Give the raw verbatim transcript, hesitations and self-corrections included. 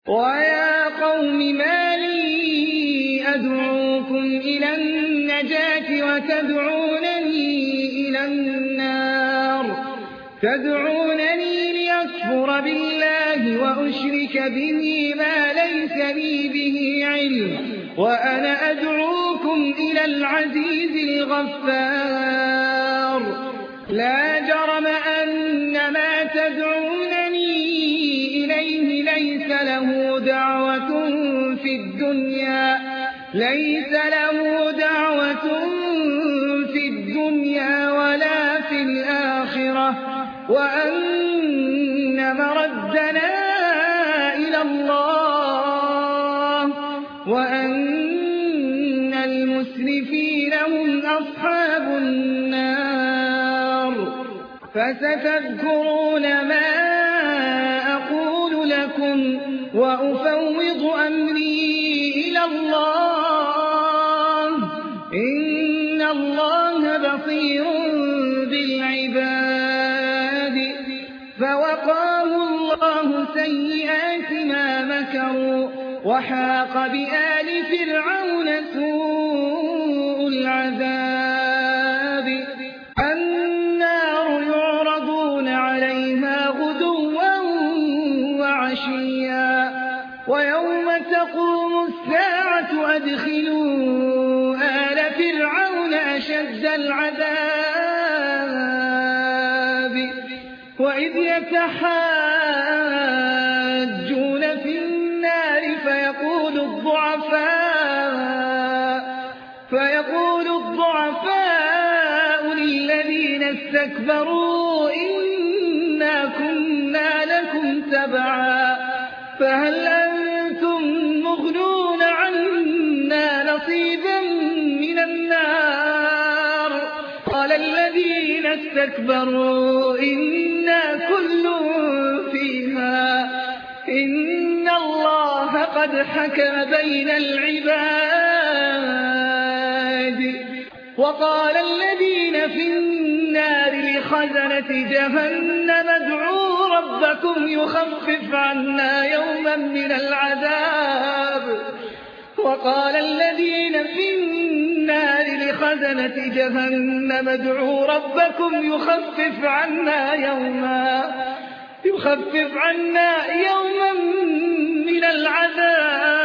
ويا قوم ما لي أدعوكم إلى النجاة وتدعونني إلى النار تدعونني ليكفر بالله وأشرك به ما ليس لي به علم وأنا أدعوكم إلى العزيز الغفار لا جرم أن ما تدعونني إليه ليس له دعوة في الدنيا ليس له دعوة في الدنيا ولا في الآخرة وأن مردنا إلى الله وأن المسرفين هم أصحاب النار فستذكرون ما أقول لكم وأفوض أمري إلى الله إن الله بصير بالعباد فوقاه الله سيئات ما مكروا وحاق بآل فرعون سوء العذاب النار يعرضون عليها غدوا وعشيا ويوم تقوم الساعة أدخلوا آل فرعون أشد العذاب وإذ يتحاجون في النار فيقول الضعفاء فيقول الضعفاء للذين استكبروا إنا كنا لكم تبعا فهل أنتم مغنون عنا نصيبا من النار قال الذين استكبروا إنا كل فيها إن الله قد حكم بين العباد وقال الذين في النار لخزنة جهنم ادعوا ربكم يخفف عنا يوما من العذاب وقال الذين في النار لخزنة جهنم ادعوا ربكم يخفف عنا يوما يخفف عنا يوما من العذاب